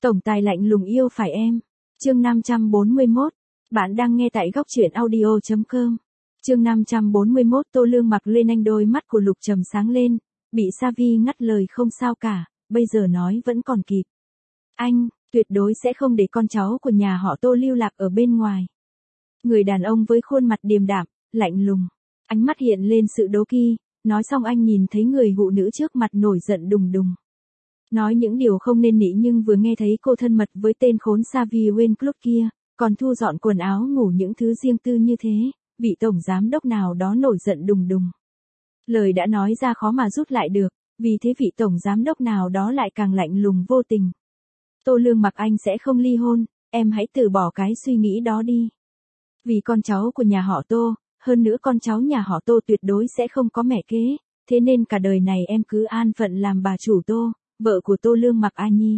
Tổng tài lạnh lùng yêu phải em. Chương 541. Bạn đang nghe tại góc truyện audio.com. Chương 541. Tô Lương mặc lên anh, đôi mắt của Lục Trầm sáng lên, bị Savi ngắt lời. Không sao cả, bây giờ nói vẫn còn kịp. Anh, tuyệt đối sẽ không để con cháu của nhà họ Tô lưu lạc ở bên ngoài. Người đàn ông với khuôn mặt điềm đạm, lạnh lùng, ánh mắt hiện lên sự đố kỵ. Nói xong anh nhìn thấy người phụ nữ trước mặt nổi giận đùng đùng. Nói những điều không nên nỉ, nhưng vừa nghe thấy cô thân mật với tên khốn Savi Wainclub kia, còn thu dọn quần áo ngủ những thứ riêng tư như thế, vị tổng giám đốc nào đó nổi giận đùng đùng. Lời đã nói ra khó mà rút lại được, vì thế vị tổng giám đốc nào đó lại càng lạnh lùng vô tình. Tô Lương mặc, anh sẽ không ly hôn, em hãy từ bỏ cái suy nghĩ đó đi. Vì con cháu của nhà họ Tô, hơn nữa con cháu nhà họ Tô tuyệt đối sẽ không có mẹ kế, thế nên cả đời này em cứ an phận làm bà chủ Tô, vợ của Tô Lương mặc A Nhi.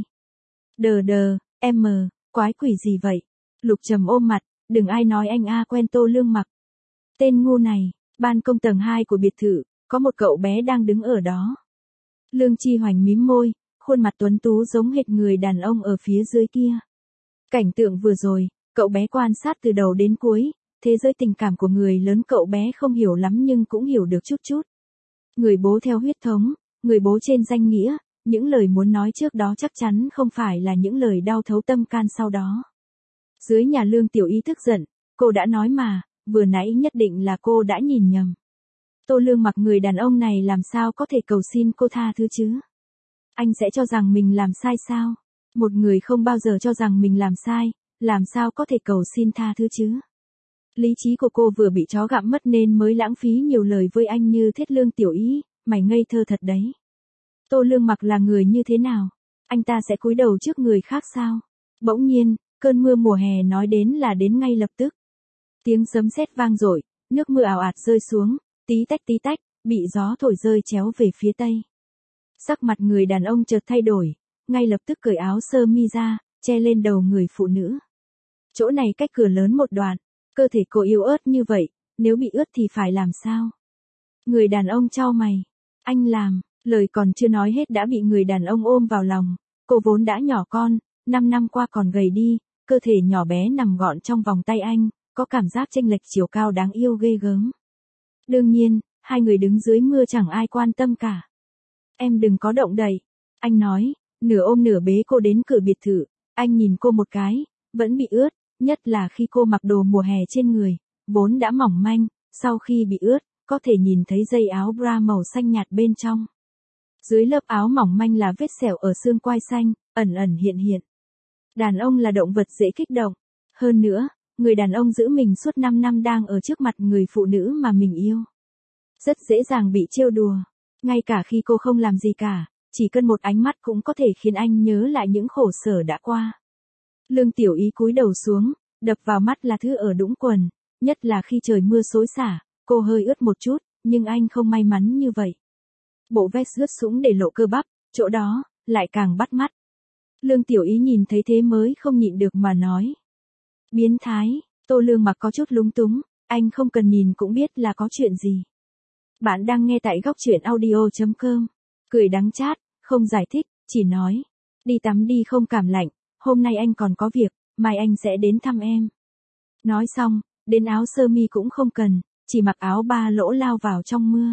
Em quái quỷ gì vậy? Lục Trầm ôm mặt, đừng ai nói anh quen Tô Lương mặc. Tên ngu này. Ban công tầng 2 của biệt thự, có một cậu bé đang đứng ở đó. Lương Chi Hoành mím môi, khuôn mặt tuấn tú giống hệt người đàn ông ở phía dưới kia. Cảnh tượng vừa rồi, cậu bé quan sát từ đầu đến cuối, thế giới tình cảm của người lớn cậu bé không hiểu lắm nhưng cũng hiểu được chút chút. Người bố theo huyết thống, người bố trên danh nghĩa, những lời muốn nói trước đó chắc chắn không phải là những lời đau thấu tâm can sau đó. Dưới nhà Lương Tiểu Y tức giận, cô đã nói mà, vừa nãy nhất định là cô đã nhìn nhầm. Tô Lương mặc, người đàn ông này làm sao có thể cầu xin cô tha thứ chứ? Anh sẽ cho rằng mình làm sai sao? Một người không bao giờ cho rằng mình làm sao có thể cầu xin tha thứ chứ? Lý trí của cô vừa bị chó gặm mất nên mới lãng phí nhiều lời với anh như thế. Lương Tiểu Y, mày ngây thơ thật đấy. Tô Lương mặc là người như thế nào? Anh ta sẽ cúi đầu trước người khác sao? Bỗng nhiên, cơn mưa mùa hè nói đến là đến ngay lập tức. Tiếng sấm sét vang dội, nước mưa ào ạt rơi xuống, tí tách, bị gió thổi rơi chéo về phía tây. Sắc mặt người đàn ông chợt thay đổi, ngay lập tức cởi áo sơ mi ra, che lên đầu người phụ nữ. Chỗ này cách cửa lớn một đoạn, cơ thể cô yếu ớt như vậy, nếu bị ướt thì phải làm sao? Người đàn ông chau mày, anh làm, lời còn chưa nói hết đã bị người đàn ông ôm vào lòng. Cô vốn đã nhỏ con, 5 năm qua còn gầy đi, cơ thể nhỏ bé nằm gọn trong vòng tay anh, có cảm giác chênh lệch chiều cao đáng yêu ghê gớm. Đương nhiên, hai người đứng dưới mưa chẳng ai quan tâm cả. Em đừng có động đậy, anh nói, nửa ôm nửa bế cô đến cửa biệt thự. Anh nhìn cô một cái, vẫn bị ướt, nhất là khi cô mặc đồ mùa hè trên người, vốn đã mỏng manh, sau khi bị ướt, có thể nhìn thấy dây áo bra màu xanh nhạt bên trong. Dưới lớp áo mỏng manh là vết sẹo ở xương quai xanh, ẩn ẩn hiện hiện. Đàn ông là động vật dễ kích động. Hơn nữa, người đàn ông giữ mình suốt 5 năm đang ở trước mặt người phụ nữ mà mình yêu. Rất dễ dàng bị trêu đùa. Ngay cả khi cô không làm gì cả, chỉ cần một ánh mắt cũng có thể khiến anh nhớ lại những khổ sở đã qua. Lương Tiểu Y cúi đầu xuống, đập vào mắt là thứ ở đũng quần, nhất là khi trời mưa xối xả, cô hơi ướt một chút, nhưng anh không may mắn như vậy. Bộ vest ướt sũng để lộ cơ bắp, chỗ đó, lại càng bắt mắt. Lương Tiểu Y nhìn thấy thế mới không nhịn được mà nói. Biến thái. Tô Lương mặc có chút lúng túng, anh không cần nhìn cũng biết là có chuyện gì. Bạn đang nghe tại góc truyện audio.com. Cười đắng chát, không giải thích, chỉ nói. Đi tắm đi không cảm lạnh, hôm nay anh còn có việc, mai anh sẽ đến thăm em. Nói xong, đến áo sơ mi cũng không cần, chỉ mặc áo ba lỗ lao vào trong mưa.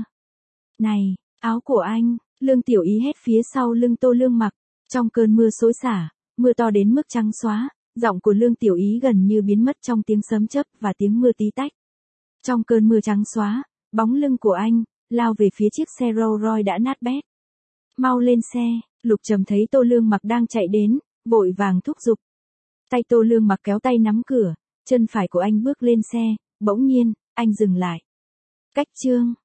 Này, áo của anh, Lương Tiểu Y hét phía sau lưng Tô Lương mặc. Trong cơn mưa xối xả, mưa to đến mức trắng xóa, giọng của Lương Tiểu Y gần như biến mất trong tiếng sấm chớp và tiếng mưa tí tách. Trong cơn mưa trắng xóa, bóng lưng của anh lao về phía chiếc xe Rolls Royce đã nát bét. Mau lên xe. Lục Trầm thấy Tô Lương mặc đang chạy đến, vội vàng thúc giục. Tay Tô Lương mặc kéo tay nắm cửa, chân phải của anh bước lên xe, bỗng nhiên, anh dừng lại. Cách chương.